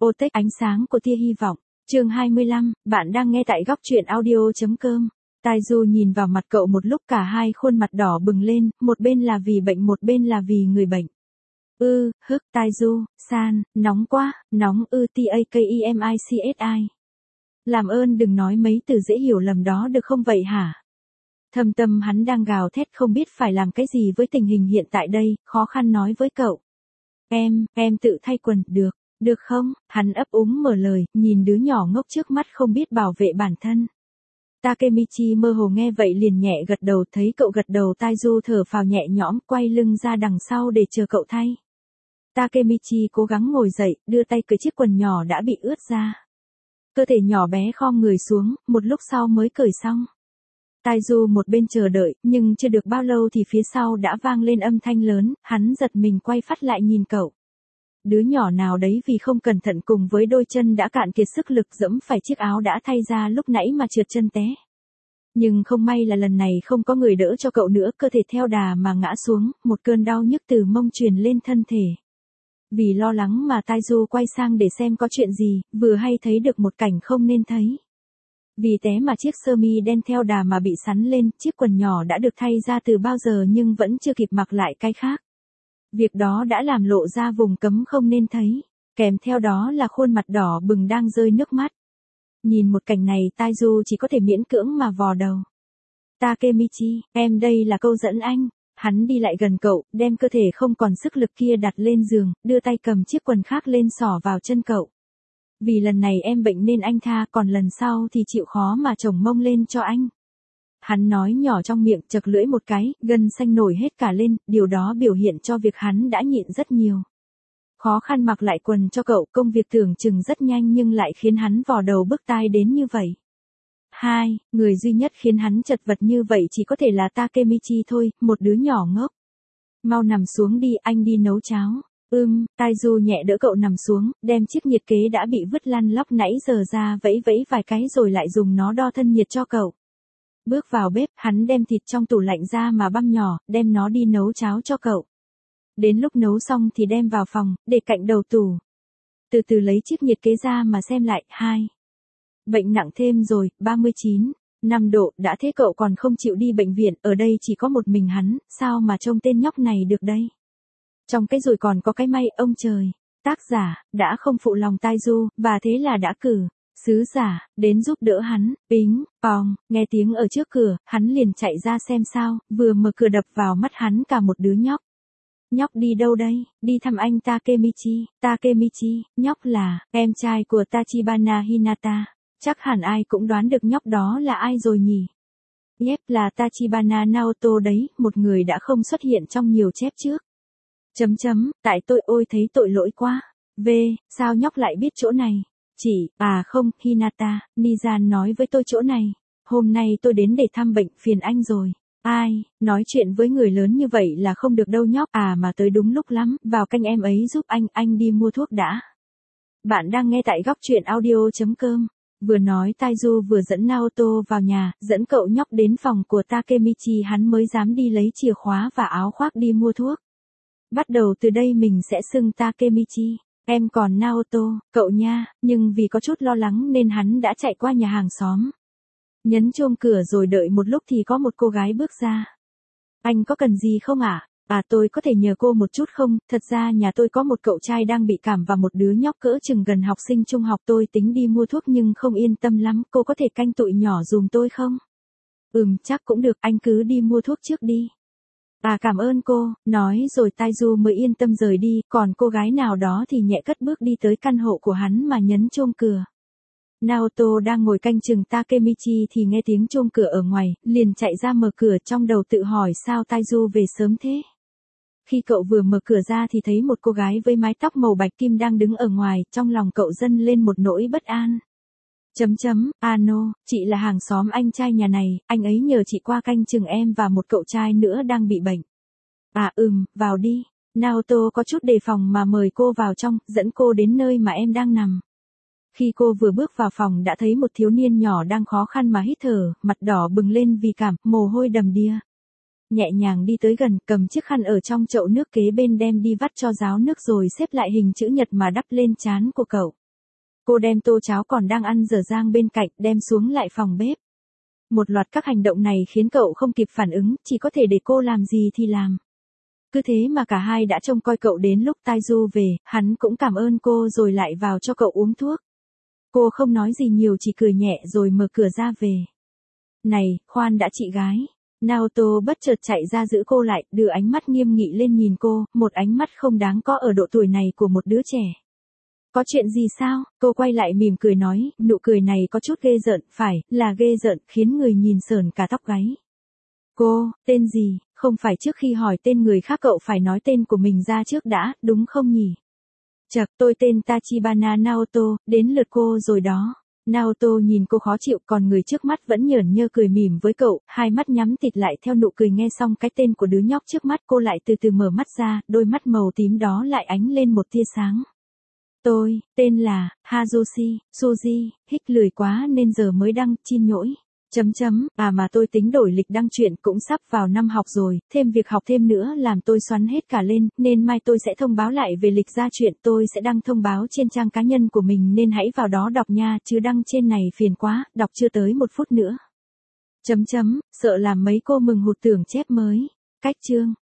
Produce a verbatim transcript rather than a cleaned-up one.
Ô tếch ánh sáng của tia hy vọng. Chương hai mươi lăm, bạn đang nghe tại góc truyện audio.com. Taiju nhìn vào mặt cậu một lúc, cả hai khuôn mặt đỏ bừng lên, một bên là vì bệnh một bên là vì người bệnh. Ư, hức, Taiju, san, nóng quá, nóng ư takemici. Làm ơn đừng nói mấy từ dễ hiểu lầm đó được không vậy hả? Thâm tâm hắn đang gào thét không biết phải làm cái gì với tình hình hiện tại đây, khó khăn nói với cậu. Em, em tự thay quần, được, được không? Hắn ấp úng mở lời, nhìn đứa nhỏ ngốc trước mắt không biết bảo vệ bản thân. Takemichi mơ hồ nghe vậy liền nhẹ gật đầu, thấy cậu gật đầu Taiju thở phào nhẹ nhõm, quay lưng ra đằng sau để chờ cậu thay. Takemichi cố gắng ngồi dậy, đưa tay cởi chiếc quần nhỏ đã bị ướt ra. Cơ thể nhỏ bé khom người xuống, một lúc sau mới cởi xong. Taiju một bên chờ đợi, nhưng chưa được bao lâu thì phía sau đã vang lên âm thanh lớn, hắn giật mình quay phát lại nhìn cậu. Đứa nhỏ nào đấy vì không cẩn thận cùng với đôi chân đã cạn kiệt sức lực dẫm phải chiếc áo đã thay ra lúc nãy mà trượt chân té. Nhưng không may là lần này không có người đỡ cho cậu nữa, cơ thể theo đà mà ngã xuống, một cơn đau nhức từ mông truyền lên thân thể. Vì lo lắng mà Taiju quay sang để xem có chuyện gì, vừa hay thấy được một cảnh không nên thấy. Vì té mà chiếc sơ mi đen theo đà mà bị sắn lên, chiếc quần nhỏ đã được thay ra từ bao giờ nhưng vẫn chưa kịp mặc lại cái khác. Việc đó đã làm lộ ra vùng cấm không nên thấy, kèm theo đó là khuôn mặt đỏ bừng đang rơi nước mắt. Nhìn một cảnh này Taiju chỉ có thể miễn cưỡng mà vò đầu. Takemichi, em đây là câu dẫn anh. Hắn đi lại gần cậu, đem cơ thể không còn sức lực kia đặt lên giường, đưa tay cầm chiếc quần khác lên xỏ vào chân cậu. Vì lần này em bệnh nên anh tha, còn lần sau thì chịu khó mà chồng mông lên cho anh. Hắn nói nhỏ trong miệng, chật lưỡi một cái, gân xanh nổi hết cả lên, điều đó biểu hiện cho việc hắn đã nhịn rất nhiều. Khó khăn mặc lại quần cho cậu, công việc tưởng chừng rất nhanh nhưng lại khiến hắn vò đầu bứt tai đến như vậy. Hai, người duy nhất khiến hắn chật vật như vậy chỉ có thể là Takemichi thôi, một đứa nhỏ ngốc. Mau nằm xuống đi, anh đi nấu cháo. Ưm, Taiju nhẹ đỡ cậu nằm xuống, đem chiếc nhiệt kế đã bị vứt lăn lóc nãy giờ ra vẫy vẫy vài cái rồi lại dùng nó đo thân nhiệt cho cậu. Bước vào bếp, hắn đem thịt trong tủ lạnh ra mà băm nhỏ, đem nó đi nấu cháo cho cậu. Đến lúc nấu xong thì đem vào phòng, để cạnh đầu tủ. Từ từ lấy chiếc nhiệt kế ra mà xem lại, hai. Bệnh nặng thêm rồi, ba mươi chín, năm độ, đã thế cậu còn không chịu đi bệnh viện, ở đây chỉ có một mình hắn, sao mà trông tên nhóc này được đây. Trong cái rồi còn có cái may, ông trời. Tác giả, đã không phụ lòng Taiju, và thế là đã cử sứ giả đến giúp đỡ hắn. Pính, pong, nghe tiếng ở trước cửa, hắn liền chạy ra xem sao, vừa mở cửa đập vào mắt hắn cả một đứa nhóc. Nhóc đi đâu đây? Đi thăm anh Takemichi. Takemichi, nhóc là em trai của Tachibana Hinata. Chắc hẳn ai cũng đoán được nhóc đó là ai rồi nhỉ? Yep, là Tachibana Naoto đấy, một người đã không xuất hiện trong nhiều chép trước. Chấm chấm, tại tôi ôi thấy tội lỗi quá. V, sao nhóc lại biết chỗ này? Chỉ, à không, Hinata, Nizan nói với tôi chỗ này. Hôm nay tôi đến để thăm bệnh, phiền anh rồi. Ai, nói chuyện với người lớn như vậy là không được đâu nhóc. À mà tới đúng lúc lắm, vào canh em ấy giúp anh, anh đi mua thuốc đã. Bạn đang nghe tại góc truyện audio.com. Vừa nói Taiju vừa dẫn Naoto vào nhà, dẫn cậu nhóc đến phòng của Takemichi, hắn mới dám đi lấy chìa khóa và áo khoác đi mua thuốc. Bắt đầu từ đây mình sẽ xưng Takemichi. Em còn Naoto, cậu nha, nhưng vì có chút lo lắng nên hắn đã chạy qua nhà hàng xóm. Nhấn chuông cửa rồi đợi một lúc thì có một cô gái bước ra. Anh có cần gì không ạ? À? À tôi có thể nhờ cô một chút không? Thật ra nhà tôi có một cậu trai đang bị cảm và một đứa nhóc cỡ chừng gần học sinh trung học, tôi tính đi mua thuốc nhưng không yên tâm lắm, cô có thể canh tụi nhỏ dùm tôi không? Ừm, chắc cũng được, anh cứ đi mua thuốc trước đi. À cảm ơn cô, nói rồi Taiju mới yên tâm rời đi, còn cô gái nào đó thì nhẹ cất bước đi tới căn hộ của hắn mà nhấn chuông cửa. Naoto đang ngồi canh chừng Takemichi thì nghe tiếng chuông cửa ở ngoài, liền chạy ra mở cửa, trong đầu tự hỏi sao Taiju về sớm thế. Khi cậu vừa mở cửa ra thì thấy một cô gái với mái tóc màu bạch kim đang đứng ở ngoài, trong lòng cậu dâng lên một nỗi bất an. Chấm chấm, ano, chị là hàng xóm anh trai nhà này, anh ấy nhờ chị qua canh chừng em và một cậu trai nữa đang bị bệnh. À ừm, vào đi. Naoto có chút đề phòng mà mời cô vào trong, dẫn cô đến nơi mà em đang nằm. Khi cô vừa bước vào phòng đã thấy một thiếu niên nhỏ đang khó khăn mà hít thở, mặt đỏ bừng lên vì cảm, mồ hôi đầm đìa. Nhẹ nhàng đi tới gần, cầm chiếc khăn ở trong chậu nước kế bên đem đi vắt cho ráo nước rồi xếp lại hình chữ nhật mà đắp lên trán của cậu. Cô đem tô cháo còn đang ăn dở dang bên cạnh đem xuống lại phòng bếp. Một loạt các hành động này khiến cậu không kịp phản ứng, chỉ có thể để cô làm gì thì làm. Cứ thế mà cả hai đã trông coi cậu đến lúc Taiju về, hắn cũng cảm ơn cô rồi lại vào cho cậu uống thuốc. Cô không nói gì nhiều chỉ cười nhẹ rồi mở cửa ra về. Này, khoan đã chị gái. Naoto bất chợt chạy ra giữ cô lại, đưa ánh mắt nghiêm nghị lên nhìn cô, một ánh mắt không đáng có ở độ tuổi này của một đứa trẻ. Có chuyện gì sao? Cô quay lại mỉm cười nói, nụ cười này có chút ghê rợn, phải, là ghê rợn, khiến người nhìn sởn cả tóc gáy. Cô, tên gì? Không phải trước khi hỏi tên người khác cậu phải nói tên của mình ra trước đã, đúng không nhỉ? Chậc, tôi tên Tachibana Naoto, đến lượt cô rồi đó. Naoto nhìn cô khó chịu còn người trước mắt vẫn nhởn nhơ cười mỉm với cậu, hai mắt nhắm tịt lại theo nụ cười nghe xong cái tên của đứa nhóc trước mắt cô lại từ từ mở mắt ra, đôi mắt màu tím đó lại ánh lên một tia sáng. Tôi, tên là, Hazushi, Suji, hích lười quá nên giờ mới đăng, xin nhỗi. Chấm chấm, à mà tôi tính đổi lịch đăng truyện cũng sắp vào năm học rồi, thêm việc học thêm nữa làm tôi xoắn hết cả lên, nên mai tôi sẽ thông báo lại về lịch ra truyện, tôi sẽ đăng thông báo trên trang cá nhân của mình nên hãy vào đó đọc nha, chứ đăng trên này phiền quá, đọc chưa tới một phút nữa. Chấm chấm, sợ làm mấy cô mừng hụt tưởng chép mới. Cách chương.